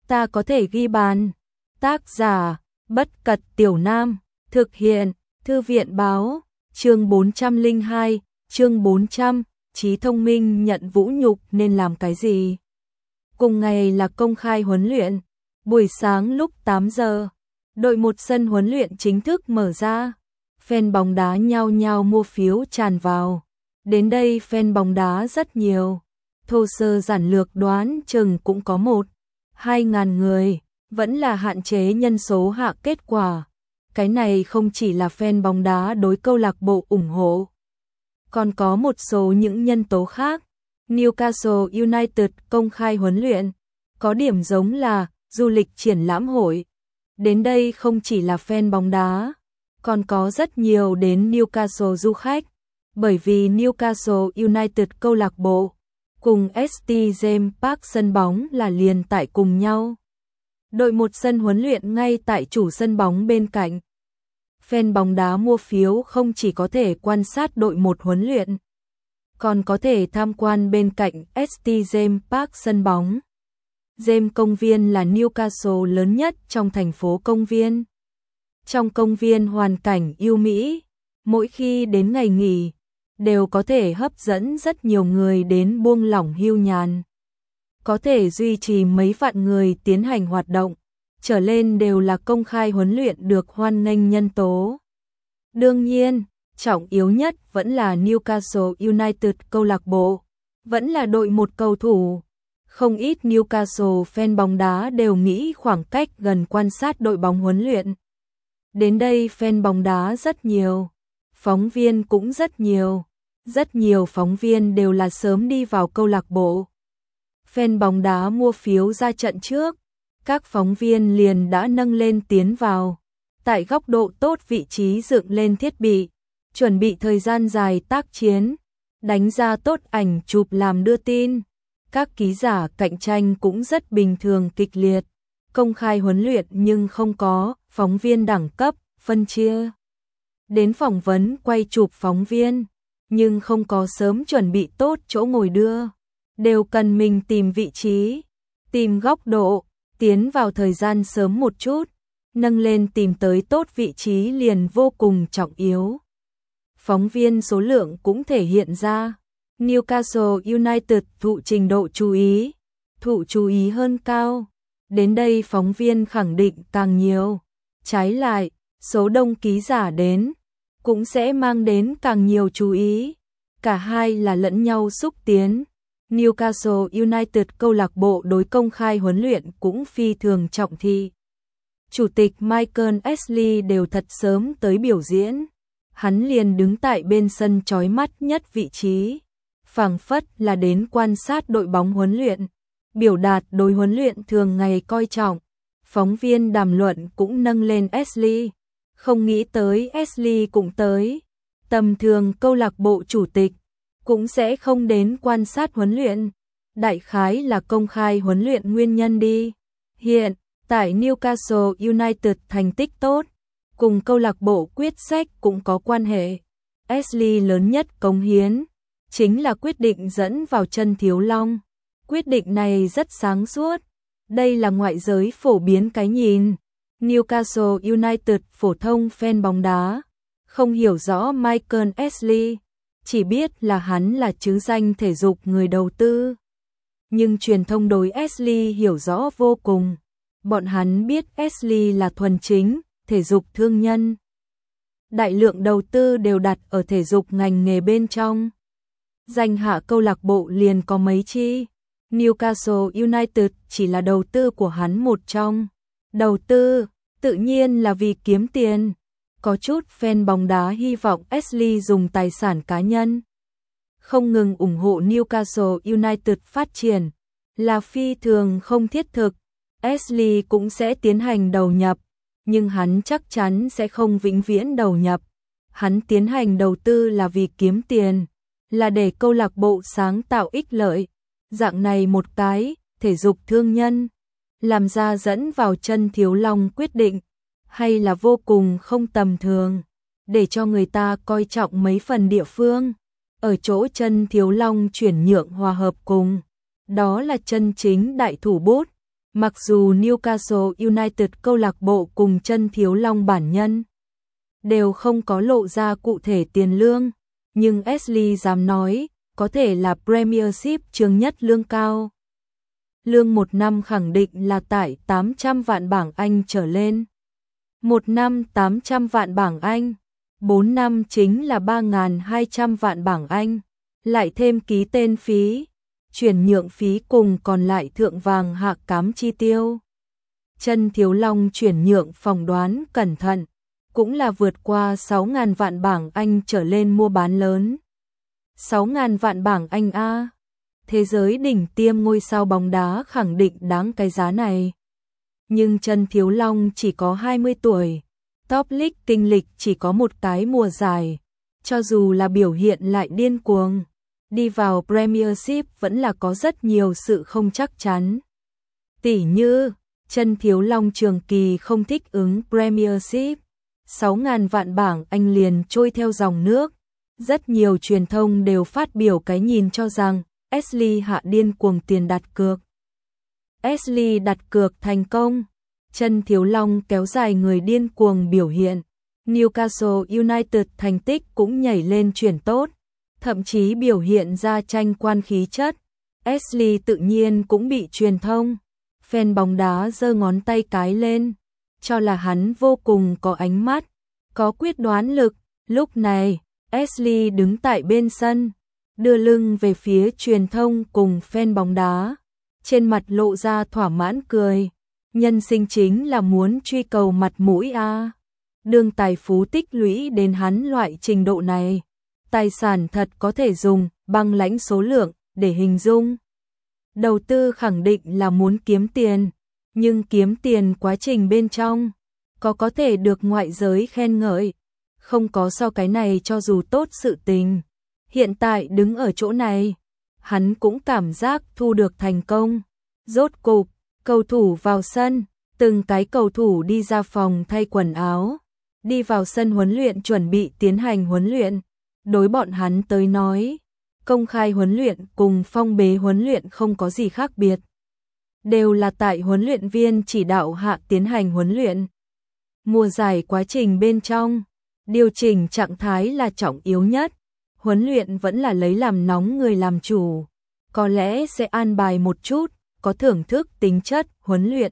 ta có thể ghi bàn. Tác giả, Bất Cật Tiểu Nam, thực hiện, Thư viện báo, chương 402, chương 400, trí thông minh nhận vũ nhục nên làm cái gì? Cùng ngày là công khai huấn luyện, buổi sáng lúc 8 giờ, đội một sân huấn luyện chính thức mở ra, fan bóng đá nhao nhao mua phiếu tràn vào. Đến đây fan bóng đá rất nhiều, thô sơ giản lược đoán chừng cũng có 1-2 ngàn người, vẫn là hạn chế nhân số hạ kết quả. Cái này không chỉ là fan bóng đá đối câu lạc bộ ủng hộ, còn có một số những nhân tố khác. Newcastle United công khai huấn luyện, có điểm giống là du lịch triển lãm hội. Đến đây không chỉ là fan bóng đá, còn có rất nhiều đến Newcastle du khách, bởi vì Newcastle United câu lạc bộ cùng St James Park sân bóng là liền tại cùng nhau. Đội một sân huấn luyện ngay tại chủ sân bóng bên cạnh. Fan bóng đá mua phiếu không chỉ có thể quan sát đội một huấn luyện, còn có thể tham quan bên cạnh St James Park sân bóng. James công viên là Newcastle lớn nhất trong thành phố công viên. Trong công viên hoàn cảnh ưu mỹ, mỗi khi đến ngày nghỉ, đều có thể hấp dẫn rất nhiều người đến buông lỏng hưu nhàn. Có thể duy trì mấy vạn người tiến hành hoạt động, trở lên đều là công khai huấn luyện được hoan nghênh nhân tố. Đương nhiên, trọng yếu nhất vẫn là Newcastle United câu lạc bộ, vẫn là đội một cầu thủ. Không ít Newcastle fan bóng đá đều nghĩ khoảng cách gần quan sát đội bóng huấn luyện. Đến đây fan bóng đá rất nhiều, phóng viên cũng rất nhiều. Rất nhiều phóng viên đều là sớm đi vào câu lạc bộ. Fan bóng đá mua phiếu ra trận trước, các phóng viên liền đã nâng lên tiến vào. Tại góc độ tốt vị trí dựng lên thiết bị, chuẩn bị thời gian dài tác chiến, đánh ra tốt ảnh chụp làm đưa tin. Các ký giả cạnh tranh cũng rất bình thường kịch liệt. Công khai huấn luyện nhưng không có phóng viên đẳng cấp, phân chia. Đến phỏng vấn quay chụp phóng viên, nhưng không có sớm chuẩn bị tốt chỗ ngồi đưa. Đều cần mình tìm vị trí, tìm góc độ, tiến vào thời gian sớm một chút, nâng lên tìm tới tốt vị trí liền vô cùng trọng yếu. Phóng viên số lượng cũng thể hiện ra. Newcastle United thụ trình độ chú ý hơn cao. Đến đây phóng viên khẳng định càng nhiều. Trái lại, số đông ký giả đến cũng sẽ mang đến càng nhiều chú ý. Cả hai là lẫn nhau xúc tiến. Newcastle United câu lạc bộ đối công khai huấn luyện cũng phi thường trọng thị. Chủ tịch Michael Ashley đều thật sớm tới biểu diễn. Hắn liền đứng tại bên sân chói mắt nhất vị trí, phảng phất là đến quan sát đội bóng huấn luyện, biểu đạt đối huấn luyện thường ngày coi trọng. Phóng viên đàm luận cũng nâng lên Ashley. Không nghĩ tới Ashley cũng tới. Tầm thường câu lạc bộ chủ tịch cũng sẽ không đến quan sát huấn luyện. Đại khái là công khai huấn luyện nguyên nhân đi. Hiện tại Newcastle United thành tích tốt, cùng câu lạc bộ quyết sách cũng có quan hệ. Ashley lớn nhất cống hiến chính là quyết định dẫn vào chân Thiếu Long. Quyết định này rất sáng suốt. Đây là ngoại giới phổ biến cái nhìn. Newcastle United phổ thông fan bóng đá không hiểu rõ Michael Ashley, chỉ biết là hắn là chứ danh thể dục người đầu tư. Nhưng truyền thông đối Ashley hiểu rõ vô cùng. Bọn hắn biết Ashley là thuần chính thể dục thương nhân. Đại lượng đầu tư đều đặt ở thể dục ngành nghề bên trong. Danh hạ câu lạc bộ liền có mấy chi. Newcastle United chỉ là đầu tư của hắn một trong. Đầu tư, tự nhiên là vì kiếm tiền. Có chút fan bóng đá hy vọng Ashley dùng tài sản cá nhân không ngừng ủng hộ Newcastle United phát triển, là phi thường không thiết thực. Ashley cũng sẽ tiến hành đầu nhập, nhưng hắn chắc chắn sẽ không vĩnh viễn đầu nhập. Hắn tiến hành đầu tư là vì kiếm tiền, là để câu lạc bộ sáng tạo ích lợi. Dạng này một cái thể dục thương nhân làm ra dẫn vào chân Thiếu Long quyết định, hay là vô cùng không tầm thường, để cho người ta coi trọng mấy phần địa phương. Ở chỗ chân Thiếu Long chuyển nhượng hòa hợp cùng, đó là chân chính đại thủ bút, Mặc dù Newcastle United câu lạc bộ cùng Chân Thiếu Long bản nhân đều không có lộ ra cụ thể tiền lương, nhưng Ashley dám nói, có thể là Premiership trường nhất lương cao. Lương một năm khẳng định là tại 800 vạn bảng Anh trở lên. Một năm 800 vạn bảng Anh, 4 năm chính là 3.200 vạn bảng Anh, lại thêm ký tên phí, chuyển nhượng phí cùng còn lại thượng vàng hạ cám chi tiêu. Chân Thiếu Long chuyển nhượng phỏng đoán cẩn thận, cũng là vượt qua 6.000 vạn bảng Anh trở lên mua bán lớn. 6.000 vạn bảng Anh a. Thế giới đỉnh tiêm ngôi sao bóng đá khẳng định đáng cái giá này. Nhưng Chân Thiếu Long chỉ có 20 tuổi, Top League kinh lịch chỉ có một cái mùa giải, cho dù là biểu hiện lại điên cuồng, đi vào Premiership vẫn là có rất nhiều sự không chắc chắn. Tỉ như, Chân Thiếu Long trường kỳ không thích ứng Premiership, 6.000 vạn bảng Anh liền trôi theo dòng nước. Rất nhiều truyền thông đều phát biểu cái nhìn cho rằng Ashley hạ điên cuồng tiền đặt cược. Ashley đặt cược thành công, Chân Thiếu Long kéo dài người điên cuồng biểu hiện. Newcastle United thành tích cũng nhảy lên chuyển tốt, thậm chí biểu hiện ra tranh quan khí chất. Ashley tự nhiên cũng bị truyền thông, fan bóng đá giơ ngón tay cái lên, cho là hắn vô cùng có ánh mắt, có quyết đoán lực. Lúc này, Ashley đứng tại bên sân, đưa lưng về phía truyền thông cùng fan bóng đá, trên mặt lộ ra thỏa mãn cười. Nhân sinh chính là muốn truy cầu mặt mũi a. Đương tài phú tích lũy đến hắn loại trình độ này, tài sản thật có thể dùng băng lãnh số lượng để hình dung. Đầu tư khẳng định là muốn kiếm tiền, nhưng kiếm tiền quá trình bên trong có thể được ngoại giới khen ngợi, không có sau cái này cho dù tốt sự tình. Hiện tại đứng ở chỗ này, hắn cũng cảm giác thu được thành công. Rốt cục, cầu thủ vào sân, từng cái cầu thủ đi ra phòng thay quần áo, đi vào sân huấn luyện chuẩn bị tiến hành huấn luyện. Đối bọn hắn tới nói, công khai huấn luyện cùng phong bế huấn luyện không có gì khác biệt. Đều là tại huấn luyện viên chỉ đạo hạ tiến hành huấn luyện. Mùa giải quá trình bên trong, điều chỉnh trạng thái là trọng yếu nhất. Huấn luyện vẫn là lấy làm nóng người làm chủ. Có lẽ sẽ an bài một chút, có thưởng thức tính chất huấn luyện.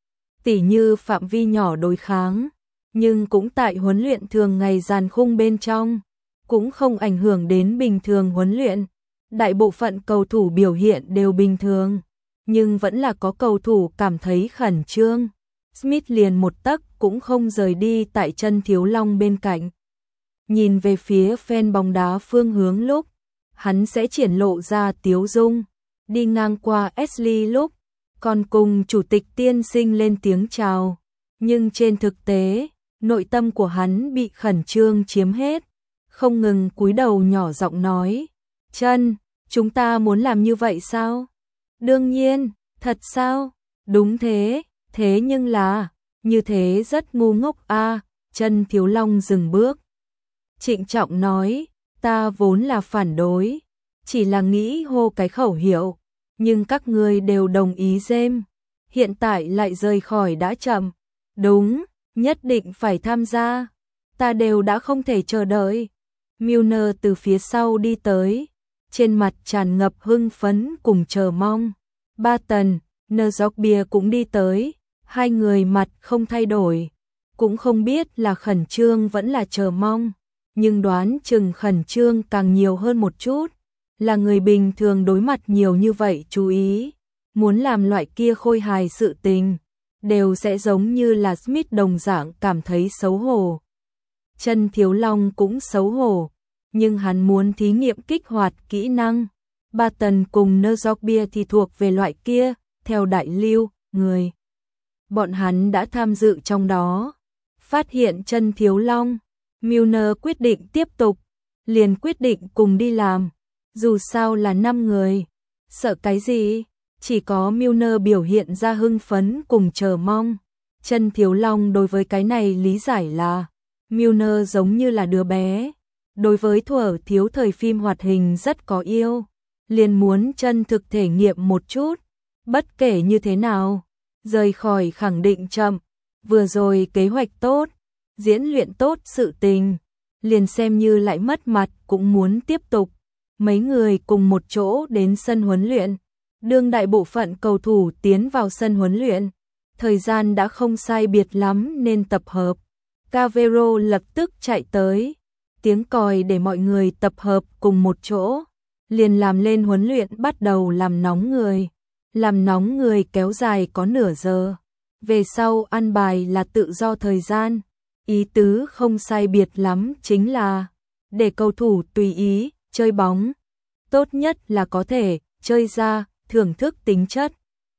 Tỉ như phạm vi nhỏ đối kháng, nhưng cũng tại huấn luyện thường ngày dàn khung bên trong, cũng không ảnh hưởng đến bình thường huấn luyện. Đại bộ phận cầu thủ biểu hiện đều bình thường, nhưng vẫn là có cầu thủ cảm thấy khẩn trương. Smith liền một tấc cũng không rời đi tại Chân Thiếu Long bên cạnh. Nhìn về phía fan bóng đá phương hướng lúc, hắn sẽ triển lộ ra tiếu dung. Đi ngang qua Ashley lúc, còn cùng chủ tịch tiên sinh lên tiếng chào. Nhưng trên thực tế, nội tâm của hắn bị khẩn trương chiếm hết, không ngừng cúi đầu nhỏ giọng nói, Chân, chúng ta muốn làm như vậy sao? Đương nhiên, thật sao? Đúng thế, thế nhưng là, như thế rất ngu ngốc a. Chân Thiếu Long dừng bước, trịnh trọng nói, ta vốn là phản đối, chỉ là nghĩ hô cái khẩu hiệu, nhưng các ngươi đều đồng ý dêm, hiện tại lại rời khỏi đã chậm. Đúng, nhất định phải tham gia, ta đều đã không thể chờ đợi. Milner từ phía sau đi tới, trên mặt tràn ngập hưng phấn cùng chờ mong. Barton, Nzogbia cũng đi tới, hai người mặt không thay đổi, cũng không biết là khẩn trương vẫn là chờ mong, nhưng đoán chừng khẩn trương càng nhiều hơn một chút, là người bình thường đối mặt nhiều như vậy chú ý, muốn làm loại kia khôi hài sự tình, đều sẽ giống như là Smith đồng dạng cảm thấy xấu hổ. Chân Thiếu Long cũng xấu hổ, nhưng hắn muốn thí nghiệm kích hoạt kỹ năng. Barton cùng Nzogbia thì thuộc về loại kia, theo đại lưu, người. Bọn hắn đã tham dự trong đó. Phát hiện Chân Thiếu Long, Milner quyết định tiếp tục, liền quyết định cùng đi làm. Dù sao là 5 người, sợ cái gì? Chỉ có Milner biểu hiện ra hưng phấn cùng chờ mong. Chân Thiếu Long đối với cái này lý giải là, Milner giống như là đứa bé, đối với thuở thiếu thời phim hoạt hình rất có yêu, liền muốn chân thực thể nghiệm một chút. Bất kể như thế nào, rời khỏi khẳng định chậm, vừa rồi kế hoạch tốt, diễn luyện tốt sự tình, liền xem như lại mất mặt cũng muốn tiếp tục. Mấy người cùng một chỗ đến sân huấn luyện, đương đại bộ phận cầu thủ tiến vào sân huấn luyện, thời gian đã không sai biệt lắm nên tập hợp. Cavero lập tức chạy tới, tiếng còi để mọi người tập hợp cùng một chỗ, liền làm lên huấn luyện bắt đầu làm nóng người kéo dài có nửa giờ. Về sau ăn bài là tự do thời gian, ý tứ không sai biệt lắm chính là để cầu thủ tùy ý chơi bóng, tốt nhất là có thể chơi ra thưởng thức tính chất,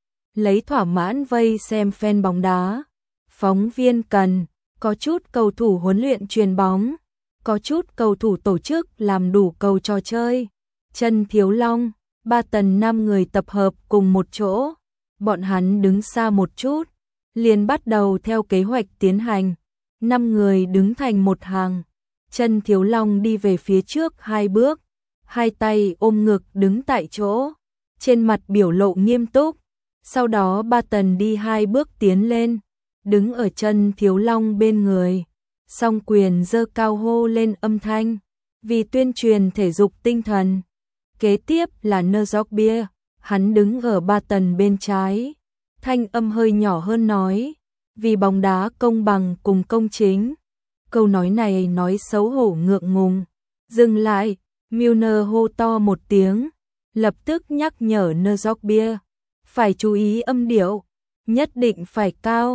lấy thỏa mãn vây xem fan bóng đá. Phóng viên cần, có chút cầu thủ huấn luyện chuyền bóng, có chút cầu thủ tổ chức làm đủ cầu trò chơi. Trần Thiếu Long, Ba Tần 5 người tập hợp cùng một chỗ, bọn hắn đứng xa một chút, liền bắt đầu theo kế hoạch tiến hành. 5 người đứng thành một hàng, Trần Thiếu Long đi về phía trước 2 bước, hai tay ôm ngực đứng tại chỗ, trên mặt biểu lộ nghiêm túc. Sau đó Ba Tần đi 2 bước tiến lên, đứng ở Trần Thiếu Long bên người, song quyền giơ cao hô lên âm thanh, vì tuyên truyền thể dục tinh thần. Kế tiếp là Neuzok, hắn đứng ở Ba Tần bên trái, thanh âm hơi nhỏ hơn nói, vì bóng đá công bằng cùng công chính. Câu nói này nói xấu hổ ngượng ngùng. Dừng lại, Milner hô to một tiếng, lập tức nhắc nhở Neuzok, phải chú ý âm điệu, nhất định phải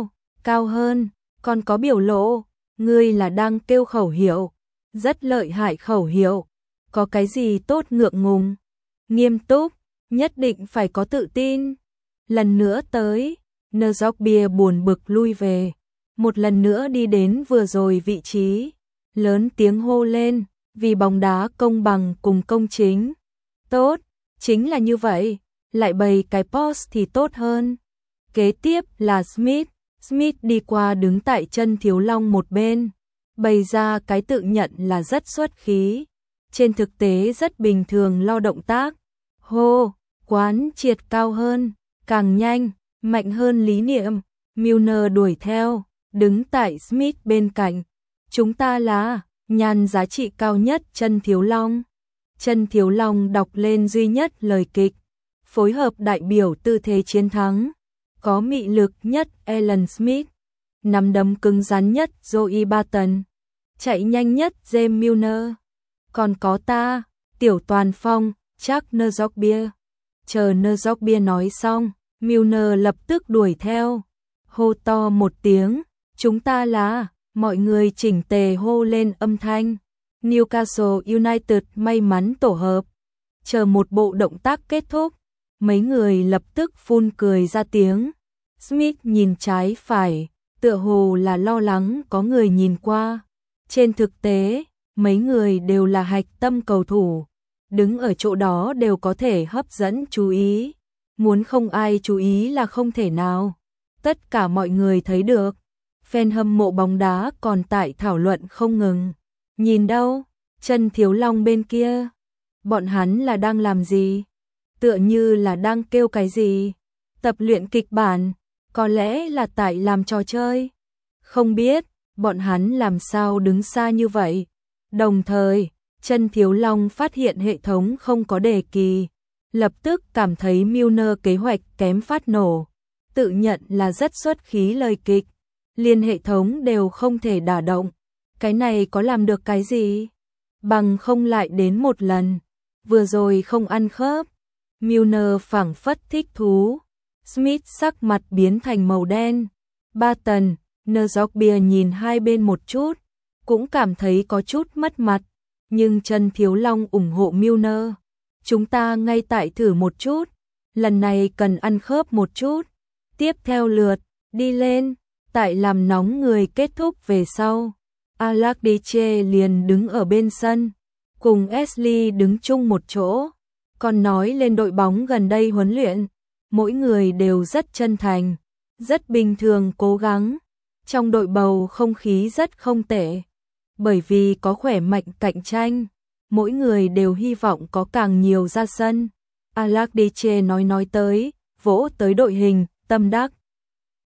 cao hơn, còn có biểu lộ, ngươi là đang kêu khẩu hiệu, rất lợi hại khẩu hiệu, có cái gì tốt ngượng ngùng, nghiêm túc, nhất định phải có tự tin. Lần nữa tới, Neuzok buồn bực lui về, một lần nữa đi đến vừa rồi vị trí, lớn tiếng hô lên, vì bóng đá công bằng cùng công chính. Tốt, chính là như vậy, lại bày cái post thì tốt hơn. Kế tiếp là Smith đi qua đứng tại Trần Thiếu Long một bên, bày ra cái tự nhận là rất xuất khí, trên thực tế rất bình thường lo động tác. Hô, quán triệt cao hơn, càng nhanh, mạnh hơn lý niệm. Milner đuổi theo, đứng tại Smith bên cạnh. Chúng ta là nhàn giá trị cao nhất Trần Thiếu Long. Trần Thiếu Long đọc lên duy nhất lời kịch, phối hợp đại biểu tư thế chiến thắng, có mị lực nhất Alan Smith, nắm đấm cứng rắn nhất Joey Barton, chạy nhanh nhất James Milner, còn có ta, Tiểu Toàn Phong, chắc Neuzok. Chờ Neuzok nói xong, Milner lập tức đuổi theo, hô to một tiếng, chúng ta là, mọi người chỉnh tề hô lên âm thanh. Newcastle United may mắn tổ hợp. Chờ một bộ động tác kết thúc, mấy người lập tức phun cười ra tiếng. Smith nhìn trái phải, tựa hồ là lo lắng có người nhìn qua. Trên thực tế, mấy người đều là hạch tâm cầu thủ, đứng ở chỗ đó đều có thể hấp dẫn chú ý. Muốn không ai chú ý là không thể nào. Tất cả mọi người thấy được, fan hâm mộ bóng đá còn tại thảo luận không ngừng. Nhìn đâu, Trần Thiếu Long bên kia, bọn hắn là đang làm gì? Tựa như là đang kêu cái gì? Tập luyện kịch bản, có lẽ là tại làm trò chơi. Không biết, bọn hắn làm sao đứng xa như vậy. Đồng thời, Trần Thiếu Long phát hiện hệ thống không có đề kỳ, lập tức cảm thấy Milner kế hoạch kém phát nổ, tự nhận là rất xuất khí lời kịch, liền hệ thống đều không thể đả động. Cái này có làm được cái gì? Bằng không lại đến một lần, vừa rồi không ăn khớp. Milner phảng phất thích thú. Smith sắc mặt biến thành màu đen. Barton, Neuzok nhìn hai bên một chút, cũng cảm thấy có chút mất mặt, nhưng Trần Thiếu Long ủng hộ Milner. Chúng ta ngay tại thử một chút, lần này cần ăn khớp một chút. Tiếp theo lượt, đi lên, tại làm nóng người kết thúc về sau. Alakdiche liền đứng ở bên sân, cùng Ashley đứng chung một chỗ, còn nói lên đội bóng gần đây huấn luyện, mỗi người đều rất chân thành, rất bình thường cố gắng. Trong đội bầu không khí rất không tệ, bởi vì có khỏe mạnh cạnh tranh, mỗi người đều hy vọng có càng nhiều ra sân. Alakdiche nói tới, vỗ tới đội hình, tâm đắc.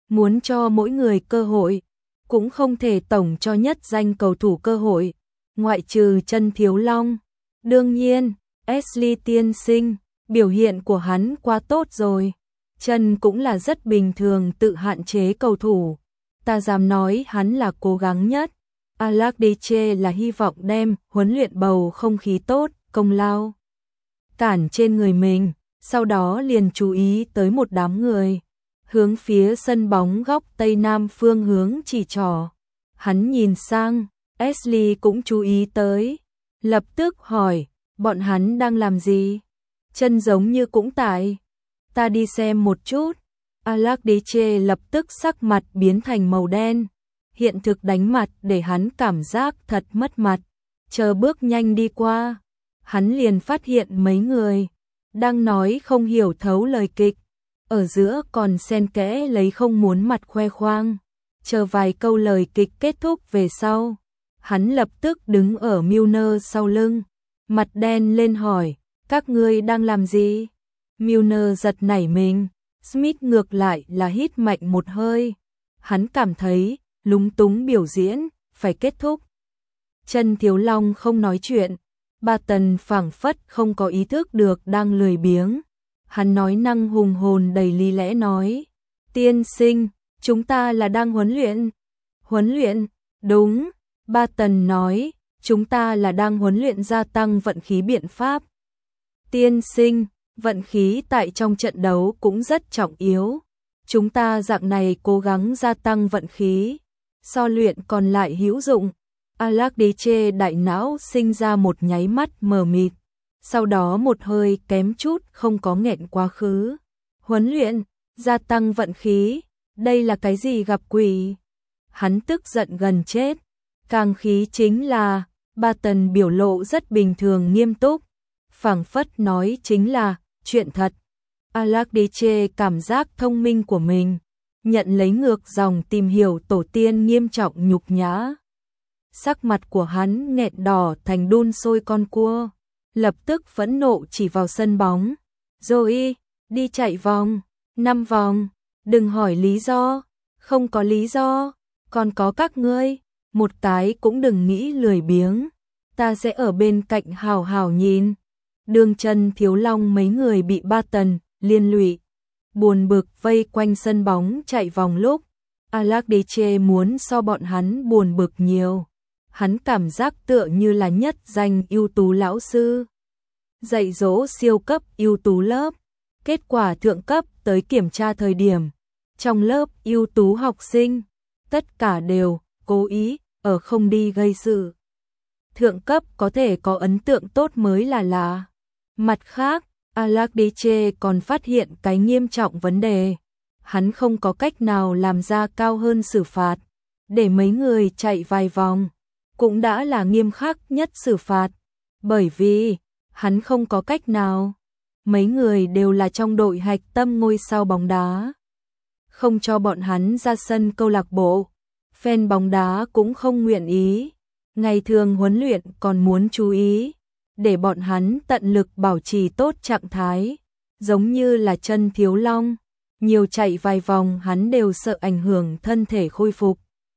muốn cho mỗi người cơ hội, cũng không thể tổng cho nhất danh cầu thủ cơ hội, ngoại trừ Chân Thiếu Long. Đương nhiên, Ashley tiên sinh, biểu hiện của hắn quá tốt rồi. Chân cũng là rất bình thường tự hạn chế cầu thủ. Ta dám nói hắn là cố gắng nhất. Alakdiche là hy vọng đem huấn luyện bầu không khí tốt, công lao cản trên người mình, sau đó liền chú ý tới một đám người, hướng phía sân bóng góc tây nam phương hướng chỉ trỏ. Hắn nhìn sang, Ashley cũng chú ý tới, lập tức hỏi, bọn hắn đang làm gì? Chân giống như cũng tại. Ta đi xem một chút. Alakdiche lập tức sắc mặt biến thành màu đen. Hiện thực đánh mặt để hắn cảm giác thật mất mặt. Chờ bước nhanh đi qua, hắn liền phát hiện mấy người đang nói không hiểu thấu lời kịch, ở giữa còn xen kẽ lấy không muốn mặt khoe khoang. Chờ vài câu lời kịch kết thúc về sau, hắn lập tức đứng ở Milner sau lưng, mặt đen lên hỏi, các ngươi đang làm gì? Milner giật nảy mình, Smith ngược lại là hít mạnh một hơi. Hắn cảm thấy lúng túng biểu diễn phải kết thúc. Chân Thiếu Long không nói chuyện, Barton phảng phất không có ý thức được đang lười biếng. Hắn nói năng hùng hồn đầy lý lẽ nói, tiên sinh, chúng ta là đang huấn luyện. Huấn luyện? Đúng, Barton nói, chúng ta là đang huấn luyện gia tăng vận khí biện pháp. Tiên sinh, vận khí tại trong trận đấu cũng rất trọng yếu. Chúng ta dạng này cố gắng gia tăng vận khí, so luyện còn lại hữu dụng. Alakdiche đại não sinh ra một nháy mắt mờ mịt, sau đó một hơi kém chút không có nghẹn quá khứ. Huấn luyện, gia tăng vận khí, đây là cái gì gặp quỷ? Hắn tức giận gần chết. Càng khí chính là, Barton biểu lộ rất bình thường nghiêm túc, phảng phất nói chính là chuyện thật. Alakdiche cảm giác thông minh của mình, nhận lấy ngược dòng tìm hiểu tổ tiên nghiêm trọng nhục nhã. Sắc mặt của hắn nghẹn đỏ thành đun sôi con cua, lập tức phẫn nộ chỉ vào sân bóng. Rồi, đi chạy vòng, 5 vòng, đừng hỏi lý do, không có lý do, còn có các ngươi, một cái cũng đừng nghĩ lười biếng, ta sẽ ở bên cạnh hào hào nhìn. Đường Chân Thiếu Long mấy người bị Barton liên lụy, buồn bực vây quanh sân bóng chạy vòng lúc, Alakdiche muốn so bọn hắn buồn bực nhiều. Hắn cảm giác tựa như là nhất danh ưu tú lão sư, dạy dỗ siêu cấp ưu tú lớp, kết quả thượng cấp tới kiểm tra thời điểm, trong lớp ưu tú học sinh, tất cả đều cố ý ở không đi gây sự. Thượng cấp có thể có ấn tượng tốt mới là lạ. Mặt khác, Alakdiche còn phát hiện cái nghiêm trọng vấn đề. Hắn không có cách nào làm ra cao hơn xử phạt, để mấy người chạy vài vòng, cũng đã là nghiêm khắc nhất xử phạt. Bởi vì, hắn không có cách nào. Mấy người đều là trong đội hạch tâm ngôi sao bóng đá. Không cho bọn hắn ra sân câu lạc bộ, fan bóng đá cũng không nguyện ý. Ngày thường huấn luyện còn muốn chú ý, để bọn hắn tận lực bảo trì tốt trạng thái. Giống như là Chân Thiếu Long, nhiều chạy vài vòng hắn đều sợ ảnh hưởng thân thể khôi phục.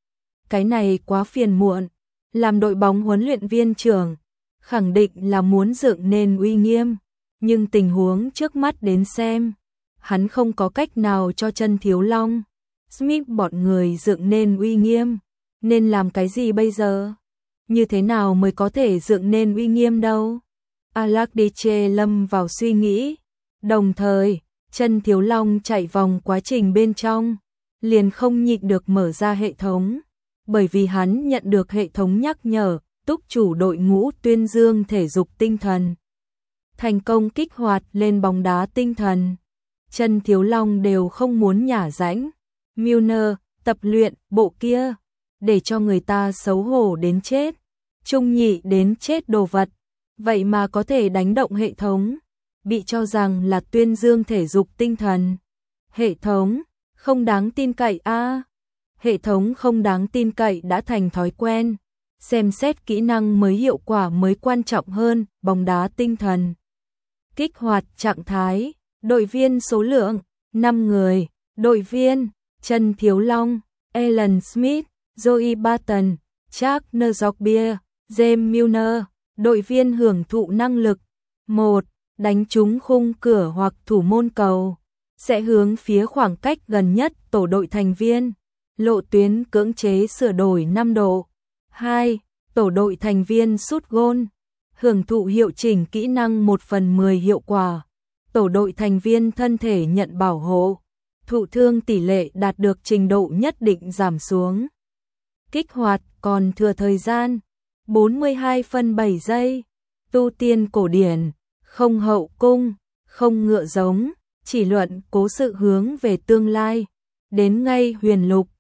Cái này quá phiền muộn. Làm đội bóng huấn luyện viên trưởng, khẳng định là muốn dựng nên uy nghiêm, nhưng tình huống trước mắt đến xem, hắn không có cách nào cho Chân Thiếu Long, Smith bọn người dựng nên uy nghiêm, nên làm cái gì bây giờ? Như thế nào mới có thể dựng nên uy nghiêm đâu? Alakdiche lâm vào suy nghĩ, đồng thời, Chân Thiếu Long chạy vòng quá trình bên trong, liền không nhịn được mở ra hệ thống. Bởi vì hắn nhận được hệ thống nhắc nhở, túc chủ đội ngũ tuyên dương thể dục tinh thần. Thành công kích hoạt lên bóng đá tinh thần. Chân Thiếu Long đều không muốn nhả rãnh. Milner, tập luyện, bộ kia, để cho người ta xấu hổ đến chết. Trung nhị đến chết đồ vật. Vậy mà có thể đánh động hệ thống. Bị cho rằng là tuyên dương thể dục tinh thần. Hệ thống, không đáng tin cậy a. Hệ thống không đáng tin cậy đã thành thói quen. Xem xét kỹ năng mới hiệu quả mới quan trọng hơn, bóng đá tinh thần. Kích hoạt trạng thái, đội viên số lượng, 5 người, đội viên, Trần Thiếu Long, Alan Smith, Joey Barton, Chuck Northbier, James Milner. Đội viên hưởng thụ năng lực 1. Đánh trúng khung cửa hoặc thủ môn cầu sẽ hướng phía khoảng cách gần nhất tổ đội thành viên. Lộ tuyến cưỡng chế sửa đổi 5 độ. 2. Tổ đội thành viên sút gôn hưởng thụ hiệu chỉnh kỹ năng 1/10 hiệu quả. Tổ đội thành viên thân thể nhận bảo hộ, thụ thương tỷ lệ đạt được trình độ nhất định giảm xuống. Kích hoạt còn thừa thời gian 42/7 giây. Tu tiên cổ điển, không hậu cung, không ngựa giống, chỉ luận cố sự hướng về tương lai. Đến ngay huyền lục,